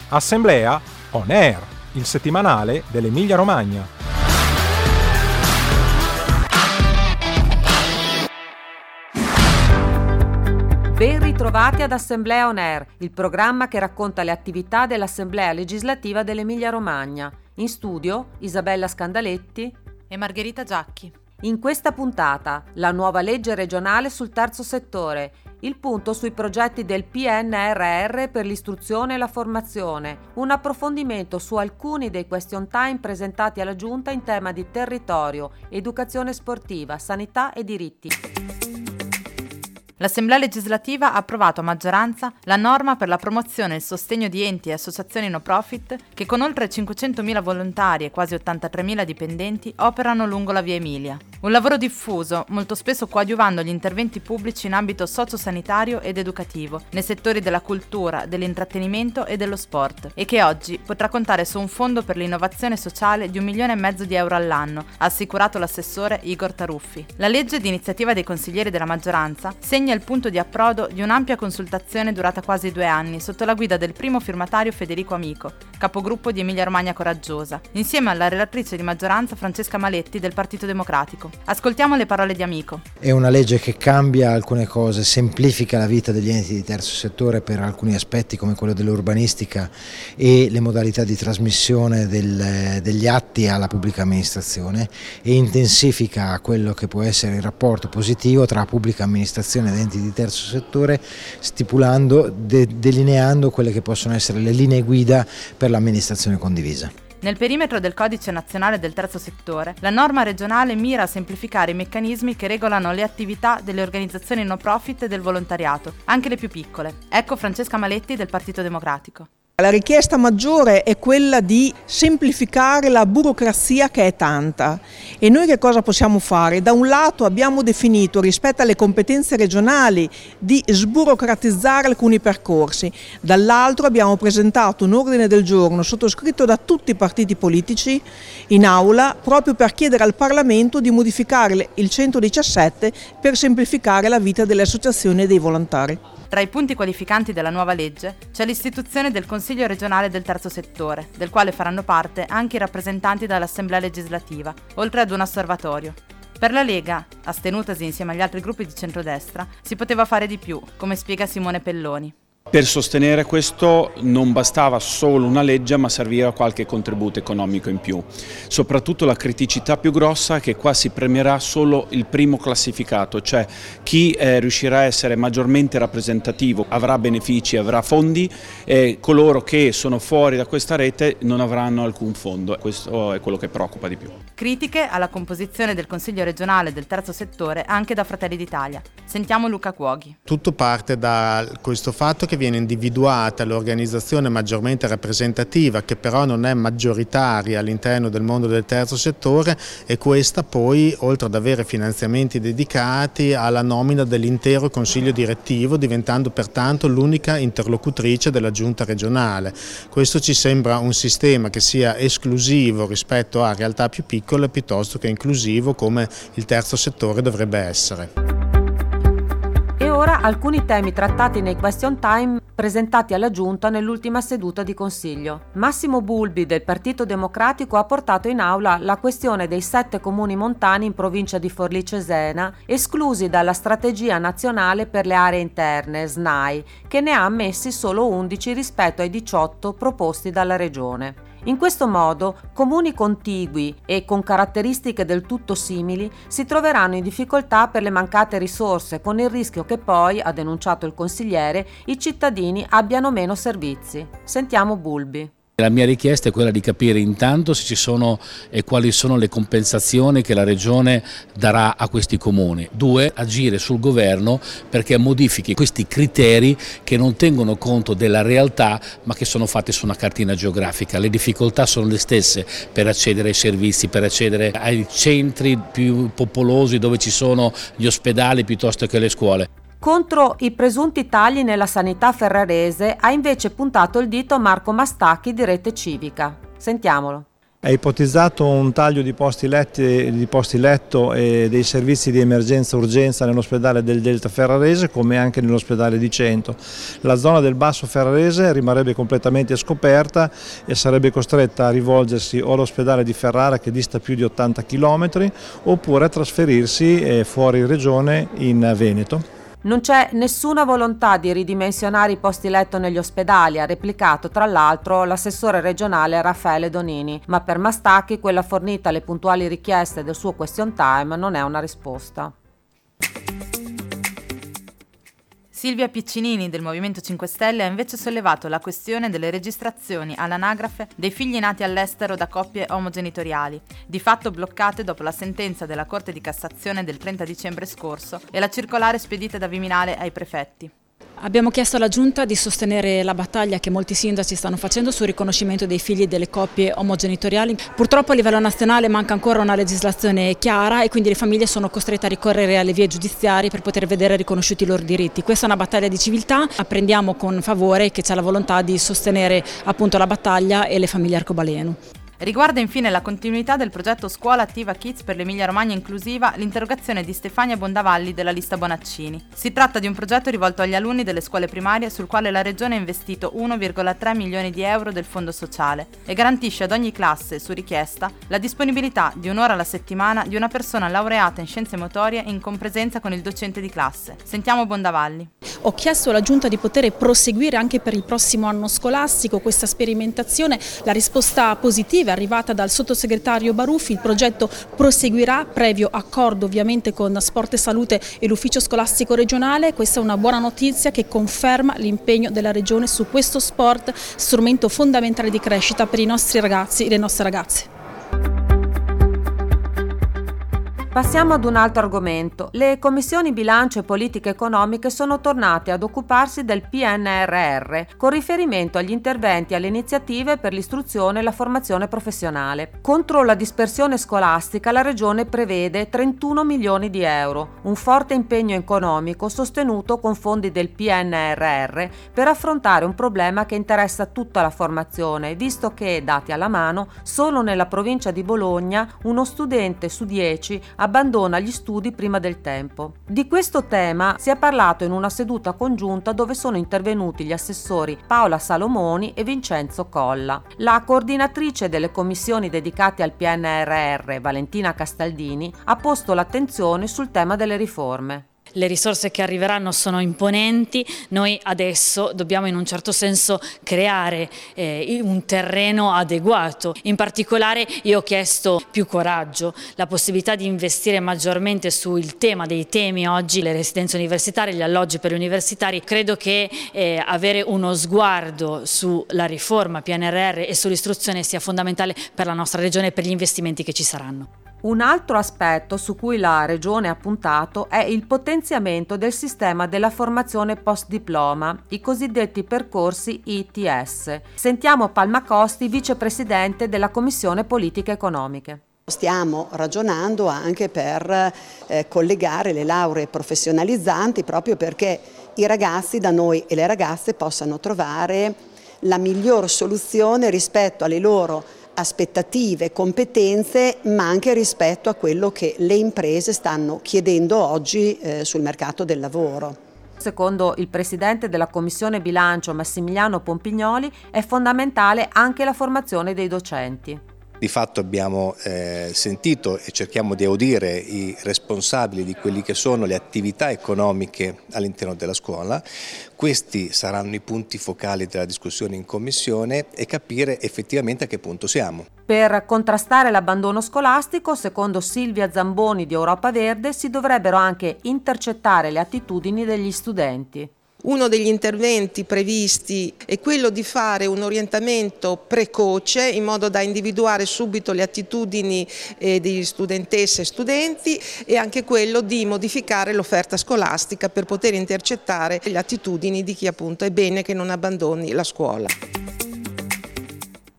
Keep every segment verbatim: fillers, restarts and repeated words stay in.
Assemblea On Air, il settimanale dell'Emilia Romagna. Ben ritrovati ad Assemblea On Air, il programma che racconta le attività dell'Assemblea legislativa dell'Emilia Romagna. In studio Isabella Scandaletti e Margherita Giacchi. In questa puntata, la nuova legge regionale sul terzo settore, il punto sui progetti del P N R R per l'istruzione e la formazione, un approfondimento su alcuni dei question time presentati alla Giunta in tema di territorio, educazione sportiva, sanità e diritti. L'Assemblea legislativa ha approvato a maggioranza la norma per la promozione e il sostegno di enti e associazioni no profit che con oltre cinquecentomila volontari e quasi ottantatremila dipendenti operano lungo la via Emilia. Un lavoro diffuso, molto spesso coadiuvando gli interventi pubblici in ambito sociosanitario ed educativo, nei settori della cultura, dell'intrattenimento e dello sport, e che oggi potrà contare su un fondo per l'innovazione sociale di un milione e mezzo di euro all'anno, ha assicurato l'assessore Igor Taruffi. La legge di iniziativa dei consiglieri della maggioranza segna il punto di approdo di un'ampia consultazione durata quasi due anni sotto la guida del primo firmatario Federico Amico, capogruppo di Emilia Romagna Coraggiosa, insieme alla relatrice di maggioranza Francesca Maletti del Partito Democratico. Ascoltiamo le parole di Amico. È una legge che cambia alcune cose, semplifica la vita degli enti di terzo settore per alcuni aspetti come quello dell'urbanistica e le modalità di trasmissione del, degli atti alla pubblica amministrazione e intensifica quello che può essere il rapporto positivo tra pubblica amministrazione ed enti di terzo settore, stipulando, de, delineando quelle che possono essere le linee guida per l'amministrazione condivisa. Nel perimetro del Codice Nazionale del Terzo Settore, la norma regionale mira a semplificare i meccanismi che regolano le attività delle organizzazioni no profit e del volontariato, anche le più piccole. Ecco Francesca Maletti del Partito Democratico. La richiesta maggiore è quella di semplificare la burocrazia che è tanta e noi che cosa possiamo fare? Da un lato abbiamo definito rispetto alle competenze regionali di sburocratizzare alcuni percorsi, dall'altro abbiamo presentato un ordine del giorno sottoscritto da tutti i partiti politici in aula proprio per chiedere al Parlamento di modificare il centodiciassette per semplificare la vita delle associazioni e dei volontari. Tra i punti qualificanti della nuova legge c'è l'istituzione del Consiglio regionale del terzo settore, del quale faranno parte anche i rappresentanti dall'Assemblea legislativa, oltre ad un osservatorio. Per la Lega, astenutasi insieme agli altri gruppi di centrodestra, si poteva fare di più, come spiega Simone Pelloni. Per sostenere questo non bastava solo una legge, ma serviva qualche contributo economico in più. Soprattutto la criticità più grossa è che qua si premierà solo il primo classificato, cioè chi eh, riuscirà a essere maggiormente rappresentativo avrà benefici, avrà fondi, e coloro che sono fuori da questa rete non avranno alcun fondo. Questo è quello che preoccupa di più. Critiche alla composizione del Consiglio regionale del terzo settore anche da Fratelli d'Italia. Sentiamo Luca Cuoghi. Tutto parte da questo fatto che viene individuata l'organizzazione maggiormente rappresentativa, che però non è maggioritaria all'interno del mondo del terzo settore, e questa poi, oltre ad avere finanziamenti dedicati, alla nomina dell'intero consiglio direttivo, diventando pertanto l'unica interlocutrice della giunta regionale. Questo ci sembra un sistema che sia esclusivo rispetto a realtà più piccole piuttosto che inclusivo come il terzo settore dovrebbe essere. E ora alcuni temi trattati nei question time presentati alla Giunta nell'ultima seduta di Consiglio. Massimo Bulbi del Partito Democratico ha portato in aula la questione dei sette comuni montani in provincia di Forlì Cesena esclusi dalla Strategia Nazionale per le Aree Interne, S N A I, che ne ha ammessi solo undici rispetto ai diciotto proposti dalla Regione. In questo modo, comuni contigui e con caratteristiche del tutto simili si troveranno in difficoltà per le mancate risorse, con il rischio che poi, ha denunciato il consigliere, i cittadini abbiano meno servizi. Sentiamo Bulbi. La mia richiesta è quella di capire intanto se ci sono e quali sono le compensazioni che la Regione darà a questi comuni. Due, agire sul governo perché modifichi questi criteri che non tengono conto della realtà ma che sono fatti su una cartina geografica. Le difficoltà sono le stesse per accedere ai servizi, per accedere ai centri più popolosi dove ci sono gli ospedali piuttosto che le scuole. Contro i presunti tagli nella sanità ferrarese ha invece puntato il dito Marco Mastacchi di Rete Civica. Sentiamolo. È ipotizzato un taglio di posti, letti, di posti letto e dei servizi di emergenza-urgenza nell'ospedale del Delta Ferrarese come anche nell'ospedale di Cento. La zona del Basso Ferrarese rimarrebbe completamente scoperta e sarebbe costretta a rivolgersi o all'ospedale di Ferrara, che dista più di ottanta chilometri, oppure a trasferirsi fuori regione in Veneto. Non c'è nessuna volontà di ridimensionare i posti letto negli ospedali, ha replicato tra l'altro l'assessore regionale Raffaele Donini, ma per Mastacchi quella fornita alle puntuali richieste del suo question time non è una risposta. Silvia Piccinini del Movimento cinque Stelle ha invece sollevato la questione delle registrazioni all'anagrafe dei figli nati all'estero da coppie omogenitoriali, di fatto bloccate dopo la sentenza della Corte di Cassazione del trenta dicembre scorso e la circolare spedita da Viminale ai prefetti. Abbiamo chiesto alla Giunta di sostenere la battaglia che molti sindaci stanno facendo sul riconoscimento dei figli delle coppie omogenitoriali. Purtroppo a livello nazionale manca ancora una legislazione chiara e quindi le famiglie sono costrette a ricorrere alle vie giudiziarie per poter vedere riconosciuti i loro diritti. Questa è una battaglia di civiltà, apprendiamo con favore che c'è la volontà di sostenere appunto la battaglia e le famiglie arcobaleno. Riguarda infine la continuità del progetto Scuola Attiva Kids per l'Emilia Romagna inclusiva l'interrogazione di Stefania Bondavalli della lista Bonaccini. Si tratta di un progetto rivolto agli alunni delle scuole primarie sul quale la Regione ha investito uno virgola tre milioni di euro del Fondo Sociale e garantisce ad ogni classe, su richiesta, la disponibilità di un'ora alla settimana di una persona laureata in scienze motorie in compresenza con il docente di classe. Sentiamo Bondavalli. Ho chiesto alla Giunta di poter proseguire anche per il prossimo anno scolastico questa sperimentazione, la risposta positiva è arrivata dal sottosegretario Baruffi, il progetto proseguirà previo accordo ovviamente con Sport e Salute e l'ufficio scolastico regionale. Questa è una buona notizia che conferma l'impegno della Regione su questo sport, strumento fondamentale di crescita per i nostri ragazzi e le nostre ragazze. Passiamo ad un altro argomento. Le commissioni bilancio e politiche economiche sono tornate ad occuparsi del P N R R con riferimento agli interventi e alle iniziative per l'istruzione e la formazione professionale. Contro la dispersione scolastica la Regione prevede trentuno milioni di euro, un forte impegno economico sostenuto con fondi del P N R R per affrontare un problema che interessa tutta la formazione, visto che, dati alla mano, solo nella provincia di Bologna uno studente su dieci abbandona gli studi prima del tempo. Di questo tema si è parlato in una seduta congiunta dove sono intervenuti gli assessori Paola Salomoni e Vincenzo Colla. La coordinatrice delle commissioni dedicate al P N R R, Valentina Castaldini, ha posto l'attenzione sul tema delle riforme. Le risorse che arriveranno sono imponenti, noi adesso dobbiamo in un certo senso creare eh, un terreno adeguato. In particolare io ho chiesto più coraggio, la possibilità di investire maggiormente sul tema dei temi oggi, le residenze universitarie, gli alloggi per gli universitari. Credo che eh, avere uno sguardo sulla riforma P N R R e sull'istruzione sia fondamentale per la nostra regione e per gli investimenti che ci saranno. Un altro aspetto su cui la Regione ha puntato è il potenziamento del sistema della formazione post-diploma, i cosiddetti percorsi I T S. Sentiamo Palma Costi, vicepresidente della Commissione Politiche Economiche. Stiamo ragionando anche per eh, collegare le lauree professionalizzanti proprio perché i ragazzi da noi e le ragazze possano trovare la miglior soluzione rispetto alle loro aspettative, competenze, ma anche rispetto a quello che le imprese stanno chiedendo oggi eh, sul mercato del lavoro. Secondo il presidente della Commissione Bilancio Massimiliano Pompignoli è fondamentale anche la formazione dei docenti. Di fatto abbiamo eh, sentito e cerchiamo di audire i responsabili di quelli che sono le attività economiche all'interno della scuola. Questi saranno i punti focali della discussione in commissione e capire effettivamente a che punto siamo. Per contrastare l'abbandono scolastico, secondo Silvia Zamboni di Europa Verde, si dovrebbero anche intercettare le attitudini degli studenti. Uno degli interventi previsti è quello di fare un orientamento precoce in modo da individuare subito le attitudini eh, degli studentesse e studenti e anche quello di modificare l'offerta scolastica per poter intercettare le attitudini di chi appunto è bene che non abbandoni la scuola.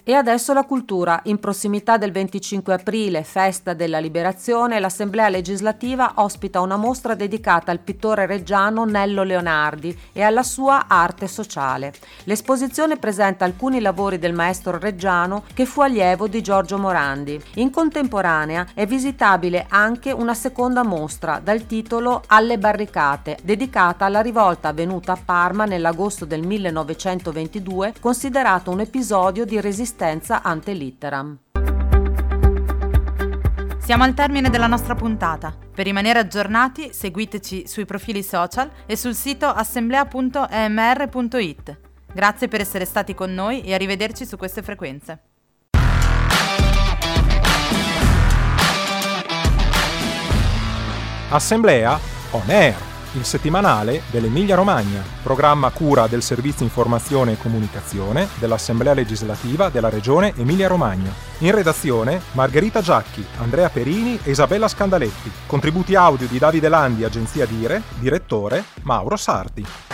E adesso la cultura. In prossimità del venticinque aprile, festa della Liberazione, l'Assemblea legislativa ospita una mostra dedicata al pittore reggiano Nello Leonardi e alla sua arte sociale. L'esposizione presenta alcuni lavori del maestro reggiano che fu allievo di Giorgio Morandi. In contemporanea è visitabile anche una seconda mostra dal titolo Alle barricate, dedicata alla rivolta avvenuta a Parma nell'agosto del millenovecentoventidue, considerato un episodio di resistenza ante litteram. Siamo al termine della nostra puntata. Per rimanere aggiornati, seguiteci sui profili social e sul sito assemblea punto e m r punto i t. Grazie per essere stati con noi e arrivederci su queste frequenze. Assemblea On Air, il settimanale dell'Emilia Romagna, programma a cura del Servizio Informazione e Comunicazione dell'Assemblea Legislativa della Regione Emilia Romagna. In redazione Margherita Giacchi, Andrea Perini e Isabella Scandaletti. Contributi audio di Davide Landi, agenzia Dire, direttore Mauro Sarti.